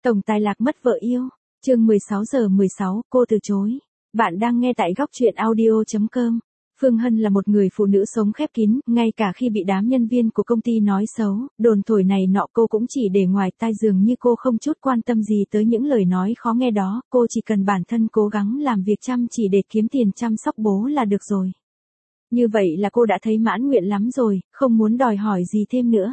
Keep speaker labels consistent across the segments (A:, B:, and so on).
A: Tổng tài lạc mất vợ yêu. Chương 16:16, cô từ chối. Bạn đang nghe tại góc truyện audio.com. Phương Hân là một người phụ nữ sống khép kín, ngay cả khi bị đám nhân viên của công ty nói xấu, đồn thổi này nọ cô cũng chỉ để ngoài tai, dường như cô không chút quan tâm gì tới những lời nói khó nghe đó, cô chỉ cần bản thân cố gắng làm việc chăm chỉ để kiếm tiền chăm sóc bố là được rồi. Như vậy là cô đã thấy mãn nguyện lắm rồi, không muốn đòi hỏi gì thêm nữa.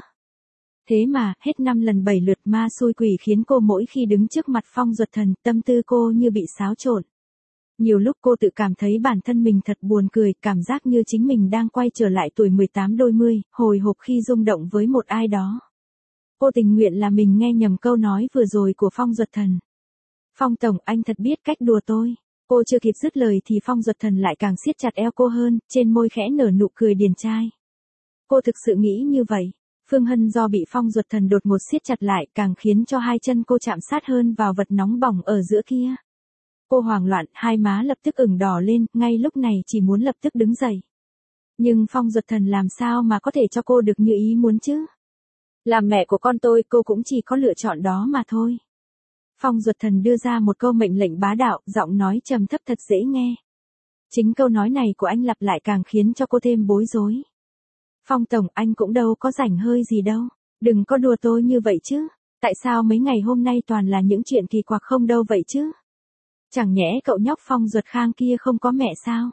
A: Thế mà, hết 5 lần 7 lượt ma xui quỷ khiến cô mỗi khi đứng trước mặt Phong Duật Thần, tâm tư cô như bị xáo trộn. Nhiều lúc cô tự cảm thấy bản thân mình thật buồn cười, cảm giác như chính mình đang quay trở lại tuổi 18 đôi mươi, hồi hộp khi rung động với một ai đó. Cô tình nguyện là mình nghe nhầm câu nói vừa rồi của Phong Duật Thần. Phong Tổng, anh thật biết cách đùa tôi. Cô chưa kịp dứt lời thì Phong Duật Thần lại càng siết chặt eo cô hơn, trên môi khẽ nở nụ cười điển trai. Cô thực sự nghĩ như vậy. Phương Hân do bị Phong Duật Thần đột ngột siết chặt lại càng khiến cho hai chân cô chạm sát hơn vào vật nóng bỏng ở giữa kia. Cô hoảng loạn, hai má lập tức ửng đỏ lên, ngay lúc này chỉ muốn lập tức đứng dậy. Nhưng Phong Duật Thần làm sao mà có thể cho cô được như ý muốn chứ? Làm mẹ của con tôi, cô cũng chỉ có lựa chọn đó mà thôi. Phong Duật Thần đưa ra một câu mệnh lệnh bá đạo, giọng nói trầm thấp thật dễ nghe. Chính câu nói này của anh lặp lại càng khiến cho cô thêm bối rối. Phong Tổng, anh cũng đâu có rảnh hơi gì đâu. Đừng có đùa tôi như vậy chứ. Tại sao mấy ngày hôm nay toàn là những chuyện kỳ quặc không đâu vậy chứ? Chẳng nhẽ cậu nhóc Phong Duật Khang kia không có mẹ sao?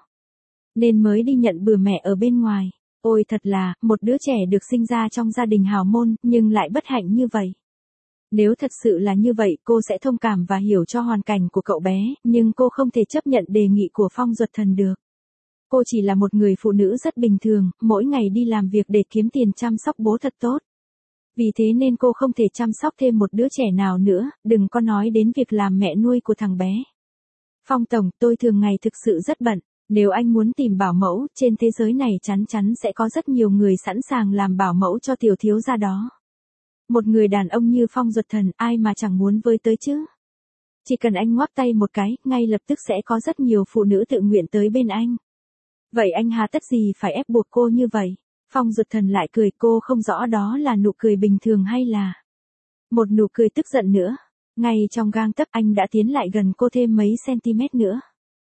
A: Nên mới đi nhận bừa mẹ ở bên ngoài. Ôi thật là, một đứa trẻ được sinh ra trong gia đình hào môn, nhưng lại bất hạnh như vậy. Nếu thật sự là như vậy, cô sẽ thông cảm và hiểu cho hoàn cảnh của cậu bé, nhưng cô không thể chấp nhận đề nghị của Phong Duật Thần được. Cô chỉ là một người phụ nữ rất bình thường, mỗi ngày đi làm việc để kiếm tiền chăm sóc bố thật tốt. Vì thế nên cô không thể chăm sóc thêm một đứa trẻ nào nữa, đừng có nói đến việc làm mẹ nuôi của thằng bé. Phong Tổng, tôi thường ngày thực sự rất bận, nếu anh muốn tìm bảo mẫu, trên thế giới này chắn chắn sẽ có rất nhiều người sẵn sàng làm bảo mẫu cho tiểu thiếu gia đó. Một người đàn ông như Phong Duật Thần, ai mà chẳng muốn với tới chứ? Chỉ cần anh ngoắc tay một cái, ngay lập tức sẽ có rất nhiều phụ nữ tự nguyện tới bên anh. Vậy anh hà tất gì phải ép buộc cô như vậy? Phong Duật Thần lại cười, cô không rõ đó là nụ cười bình thường hay là một nụ cười tức giận nữa. Ngay trong gang tấc anh đã tiến lại gần cô thêm mấy cm nữa.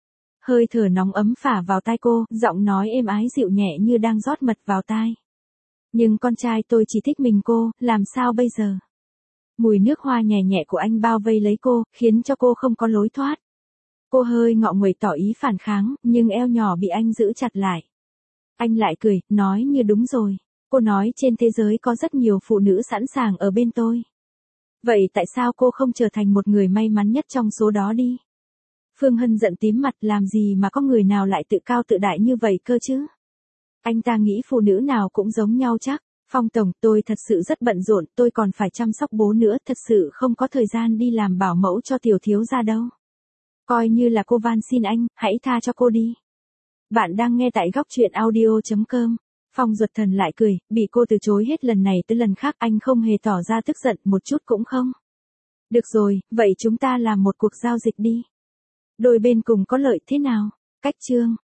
A: Hơi thở nóng ấm phả vào tai cô, giọng nói êm ái dịu nhẹ như đang rót mật vào tai. Nhưng con trai tôi chỉ thích mình cô, làm sao bây giờ? Mùi nước hoa nhẹ nhẹ của anh bao vây lấy cô, khiến cho cô không có lối thoát. Cô hơi ngọ nguậy tỏ ý phản kháng, nhưng eo nhỏ bị anh giữ chặt lại. Anh lại cười, nói như đúng rồi. Cô nói trên thế giới có rất nhiều phụ nữ sẵn sàng ở bên tôi. Vậy tại sao cô không trở thành một người may mắn nhất trong số đó đi? Phương Hân giận tím mặt, làm gì mà có người nào lại tự cao tự đại như vậy cơ chứ? Anh ta nghĩ phụ nữ nào cũng giống nhau chắc. Phong Tổng, tôi thật sự rất bận rộn, tôi còn phải chăm sóc bố nữa, thật sự không có thời gian đi làm bảo mẫu cho tiểu thiếu gia đâu. Coi như là cô van xin anh, hãy tha cho cô đi. Bạn đang nghe tại góc truyện audio.com. Phong Duật Thần lại cười, bị cô từ chối hết lần này tới lần khác, anh không hề tỏ ra tức giận một chút cũng không. Được rồi, vậy chúng ta làm một cuộc giao dịch đi. Đôi bên cùng có lợi thế nào? Cách chương.